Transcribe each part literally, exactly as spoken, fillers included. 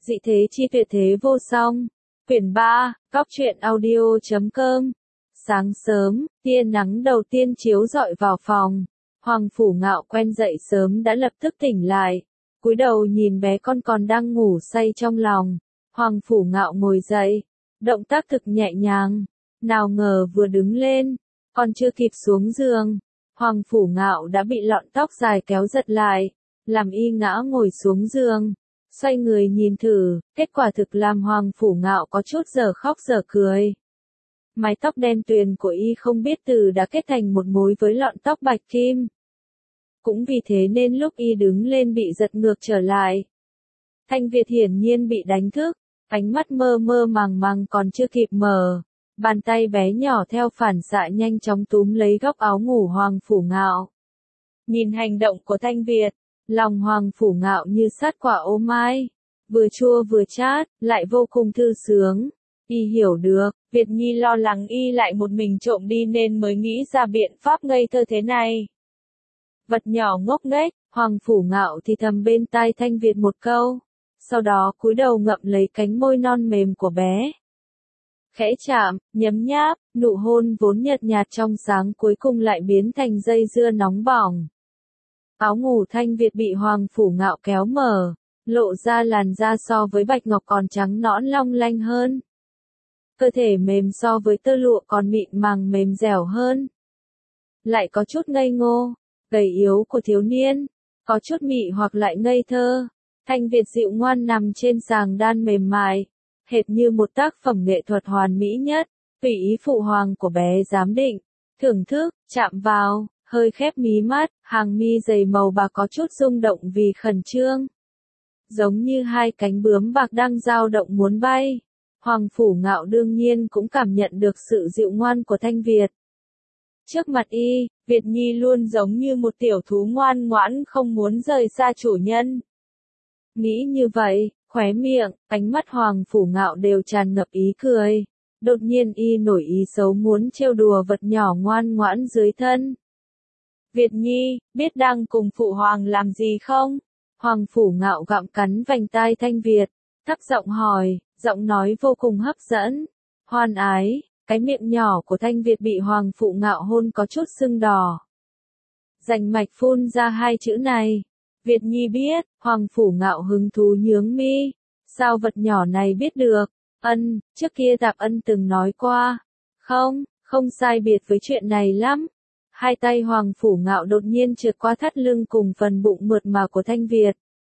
Dị thế chi tuyệt thế vô song. Quyển ba, Góc truyện audio chấm com. Sáng sớm, tia nắng đầu tiên chiếu rọi vào phòng. Hoàng Phủ Ngạo quen dậy sớm đã lập tức tỉnh lại. Cúi đầu nhìn bé con còn đang ngủ say trong lòng. Hoàng Phủ Ngạo ngồi dậy. Động tác thực nhẹ nhàng. Nào ngờ vừa đứng lên, còn chưa kịp xuống giường. Hoàng Phủ Ngạo đã bị lọn tóc dài kéo giật lại. Làm y ngã ngồi xuống giường. Xoay người nhìn thử, kết quả thực làm Hoàng Phủ Ngạo có chút giờ khóc giờ cười. Mái tóc đen tuyền của y không biết từ đã kết thành một mối với lọn tóc bạch kim. Cũng vì thế nên lúc y đứng lên bị giật ngược trở lại. Thanh Việt hiển nhiên bị đánh thức, ánh mắt mơ mơ màng màng còn chưa kịp mở. Bàn tay bé nhỏ theo phản xạ nhanh chóng túm lấy góc áo ngủ Hoàng Phủ Ngạo. Nhìn hành động của Thanh Việt, lòng Hoàng Phủ Ngạo như sát quả ô mai, vừa chua vừa chát, lại vô cùng thư sướng. Y hiểu được, Việt Nhi lo lắng y lại một mình trộm đi nên mới nghĩ ra biện pháp ngây thơ thế này. Vật nhỏ ngốc nghếch, Hoàng Phủ Ngạo thì thầm bên tai Thanh Việt một câu, sau đó cúi đầu ngậm lấy cánh môi non mềm của bé. Khẽ chạm, nhấm nháp, nụ hôn vốn nhợt nhạt trong sáng cuối cùng lại biến thành dây dưa nóng bỏng. Áo ngủ Thanh Việt bị Hoàng Phủ Ngạo kéo mở, lộ ra làn da so với bạch ngọc còn trắng nõn long lanh hơn. Cơ thể mềm so với tơ lụa còn mịn màng mềm dẻo hơn. Lại có chút ngây ngô, gầy yếu của thiếu niên, có chút mị hoặc lại ngây thơ. Thanh Việt dịu ngoan nằm trên giường đan mềm mại, hệt như một tác phẩm nghệ thuật hoàn mỹ nhất, tùy ý phụ hoàng của bé giám định, thưởng thức, chạm vào. Hơi khép mí mắt, hàng mi dày màu bạc có chút rung động vì khẩn trương. Giống như hai cánh bướm bạc đang dao động muốn bay. Hoàng Phủ Ngạo đương nhiên cũng cảm nhận được sự dịu ngoan của Thanh Việt. Trước mặt y, Việt Nhi luôn giống như một tiểu thú ngoan ngoãn không muốn rời xa chủ nhân. Nghĩ như vậy, khóe miệng, ánh mắt Hoàng Phủ Ngạo đều tràn ngập ý cười. Đột nhiên y nổi ý xấu muốn trêu đùa vật nhỏ ngoan ngoãn dưới thân. Việt Nhi, biết đang cùng phụ hoàng làm gì không? Hoàng Phủ Ngạo gặm cắn vành tai Thanh Việt, thấp giọng hỏi, giọng nói vô cùng hấp dẫn. Hoan ái, cái miệng nhỏ của Thanh Việt bị Hoàng Phủ Ngạo hôn có chút sưng đỏ. Rành mạch phun ra hai chữ này. Việt Nhi biết, Hoàng Phủ Ngạo hứng thú nhướng mi. Sao vật nhỏ này biết được? Ân, trước kia Tạp Ân từng nói qua. Không, không sai biệt với chuyện này lắm. Hai tay Hoàng Phủ Ngạo đột nhiên trượt qua thắt lưng cùng phần bụng mượt mà của Thanh Việt.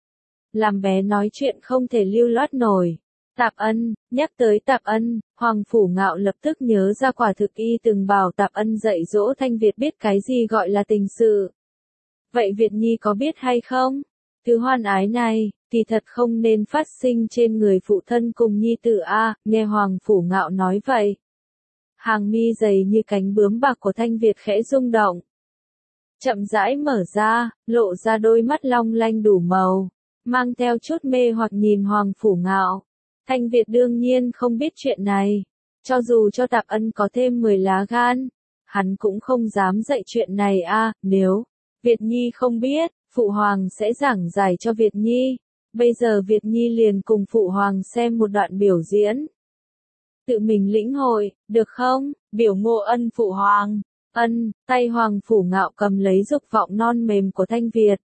Làm bé nói chuyện không thể lưu loát nổi. Tạp Ân, nhắc tới Tạp Ân, Hoàng Phủ Ngạo lập tức nhớ ra quả thực y từng bảo Tạp Ân dạy dỗ Thanh Việt biết cái gì gọi là tình sự. Vậy Việt Nhi có biết hay không? Thứ hoan ái này, thì thật không nên phát sinh trên người phụ thân cùng nhi tử a. Nghe Hoàng Phủ Ngạo nói vậy. Hàng mi dày như cánh bướm bạc của Thanh Việt khẽ rung động. Chậm rãi mở ra, lộ ra đôi mắt long lanh đủ màu, mang theo chút mê hoặc nhìn Hoàng Phủ Ngạo. Thanh Việt đương nhiên không biết chuyện này. Cho dù cho Tạp Ân có thêm mười lá gan, hắn cũng không dám dạy chuyện này a. Nếu Việt Nhi không biết, Phụ Hoàng sẽ giảng giải cho Việt Nhi. Bây giờ Việt Nhi liền cùng Phụ Hoàng xem một đoạn biểu diễn. Tự mình lĩnh hội, được không? Biểu mộ ân Phụ Hoàng. Ân, tay Hoàng Phủ Ngạo cầm lấy dục vọng non mềm của Thanh Việt.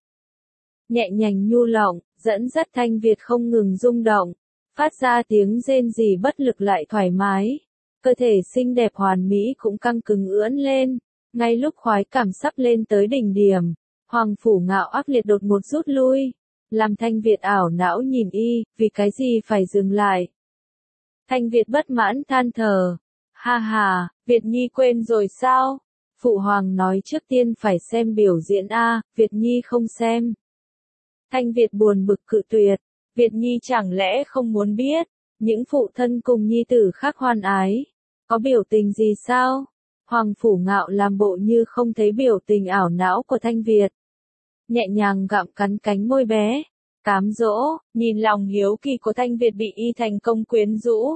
Nhẹ nhàng nhu lỏng, dẫn dắt Thanh Việt không ngừng rung động, phát ra tiếng rên rỉ bất lực lại thoải mái. Cơ thể xinh đẹp hoàn mỹ cũng căng cứng ưỡn lên. Ngay lúc khoái cảm sắp lên tới đỉnh điểm, Hoàng Phủ Ngạo ác liệt đột một rút lui. Làm Thanh Việt ảo não nhìn y, vì cái gì phải dừng lại. Thanh Việt bất mãn than thở. Ha ha, Việt Nhi quên rồi sao? Phụ Hoàng nói trước tiên phải xem biểu diễn a, Việt Nhi không xem. Thanh Việt buồn bực cự tuyệt. Việt Nhi chẳng lẽ không muốn biết, những phụ thân cùng nhi tử khác hoan ái, có biểu tình gì sao? Hoàng Phủ Ngạo làm bộ như không thấy biểu tình ảo não của Thanh Việt. Nhẹ nhàng gặm cắn cánh môi bé. Cám dỗ, nhìn lòng hiếu kỳ của Thanh Việt bị y thành công quyến rũ.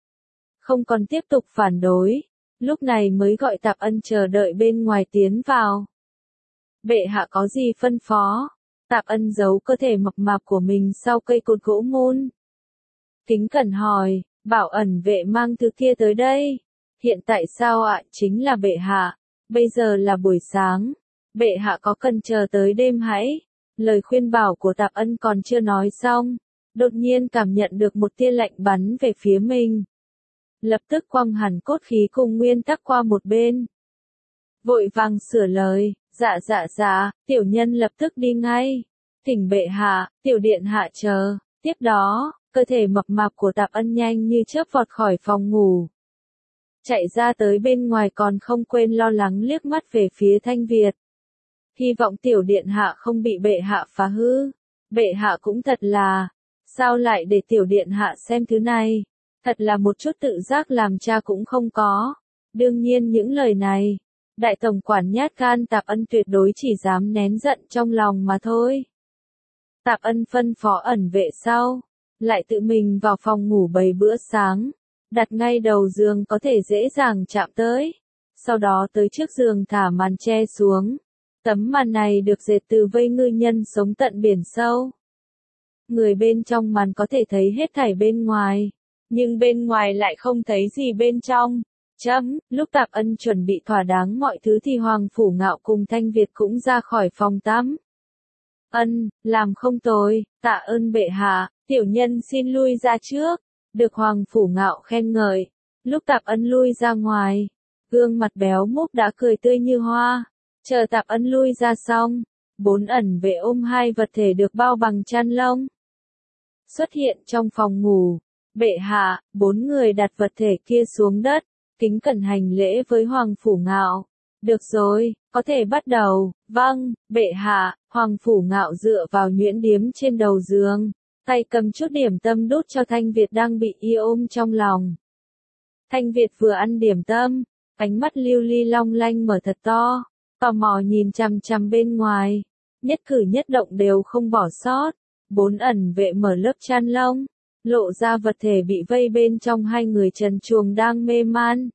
Không còn tiếp tục phản đối, lúc này mới gọi Tạp Ân chờ đợi bên ngoài tiến vào. Bệ hạ có gì phân phó? Tạp Ân giấu cơ thể mập mạp của mình sau cây cột gỗ mun. kính cẩn hỏi, bảo ẩn vệ mang thứ kia tới đây. Hiện tại sao ạ? Chính là bệ hạ. Bây giờ là buổi sáng. Bệ hạ có cần chờ tới đêm hãy? Lời khuyên bảo của Tạp Ân còn chưa nói xong. Đột nhiên cảm nhận được một tia lạnh bắn về phía mình. Lập tức quăng hẳn cốt khí cùng nguyên tắc qua một bên. Vội vàng sửa lời, dạ dạ dạ, tiểu nhân lập tức đi ngay. Thỉnh bệ hạ, tiểu điện hạ chờ. Tiếp đó, cơ thể mập mạp của Tạp Ân nhanh như chớp vọt khỏi phòng ngủ. Chạy ra tới bên ngoài còn không quên lo lắng liếc mắt về phía Thanh Việt. Hy vọng tiểu điện hạ không bị bệ hạ phá hư. Bệ hạ cũng thật là, sao lại để tiểu điện hạ xem thứ này? Thật là một chút tự giác làm cha cũng không có. Đương nhiên những lời này, đại tổng quản nhát gan Tạp Ân tuyệt đối chỉ dám nén giận trong lòng mà thôi. Tạp Ân phân phó ẩn vệ sau, lại tự mình vào phòng ngủ bày bữa sáng, đặt ngay đầu giường có thể dễ dàng chạm tới. Sau đó tới trước giường thả màn che xuống. Tấm màn này được dệt từ vây ngư nhân sống tận biển sâu. Người bên trong màn có thể thấy hết thảy bên ngoài, nhưng bên ngoài lại không thấy gì bên trong. Chấm, lúc Tạp Ân chuẩn bị thỏa đáng mọi thứ thì Hoàng Phủ Ngạo cùng Thanh Việt cũng ra khỏi phòng tắm. Ân, làm không tồi, tạ ơn bệ hạ, tiểu nhân xin lui ra trước. Được Hoàng Phủ Ngạo khen ngợi. Lúc Tạp Ân lui ra ngoài, gương mặt béo múp đã cười tươi như hoa. Chờ Tạp Ân lui ra xong, bốn ẩn vệ ôm hai vật thể được bao bằng chăn lông. Xuất hiện trong phòng ngủ. Bệ hạ, bốn người đặt vật thể kia xuống đất, kính cẩn hành lễ với Hoàng Phủ Ngạo. Được rồi, có thể bắt đầu. Vâng, bệ hạ. Hoàng Phủ Ngạo dựa vào nhuyễn điếm trên đầu giường, tay cầm chút điểm tâm đút cho Thanh Việt đang bị y ôm trong lòng. Thanh Việt vừa ăn điểm tâm, ánh mắt lưu ly long lanh mở thật to, tò mò nhìn chằm chằm bên ngoài, nhất cử nhất động đều không bỏ sót. Bốn ẩn vệ mở lớp chăn lông, lộ ra vật thể bị vây bên trong hai người trần truồng đang mê man.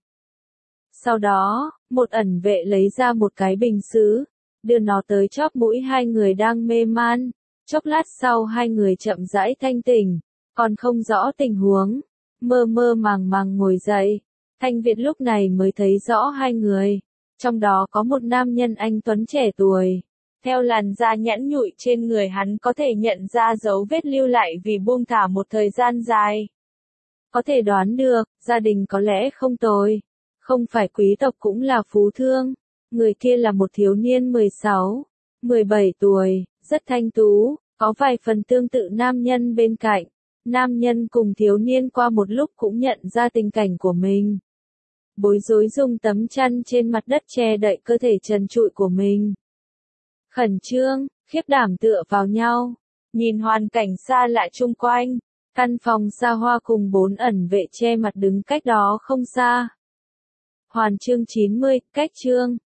Sau đó, một ẩn vệ lấy ra một cái bình sứ, đưa nó tới chóp mũi hai người đang mê man. Chốc lát sau hai người chậm rãi thanh tỉnh, còn không rõ tình huống, mơ mơ màng màng ngồi dậy. Thanh Việt lúc này mới thấy rõ hai người, trong đó có một nam nhân anh tuấn trẻ tuổi. Theo làn da nhẵn nhụi trên người hắn có thể nhận ra dấu vết lưu lại vì buông thả một thời gian dài. Có thể đoán được, gia đình có lẽ không tồi, không phải quý tộc cũng là phú thương. Người kia là một thiếu niên mười sáu, mười bảy tuổi, rất thanh tú, có vài phần tương tự nam nhân bên cạnh. Nam nhân cùng thiếu niên qua một lúc cũng nhận ra tình cảnh của mình. Bối rối dùng tấm chăn trên mặt đất che đậy cơ thể trần trụi của mình. Khẩn trương, khiếp đảm tựa vào nhau, nhìn hoàn cảnh xa lạ chung quanh, căn phòng xa hoa cùng bốn ẩn vệ che mặt đứng cách đó không xa. Hoàn chương chín mươi, cách chương.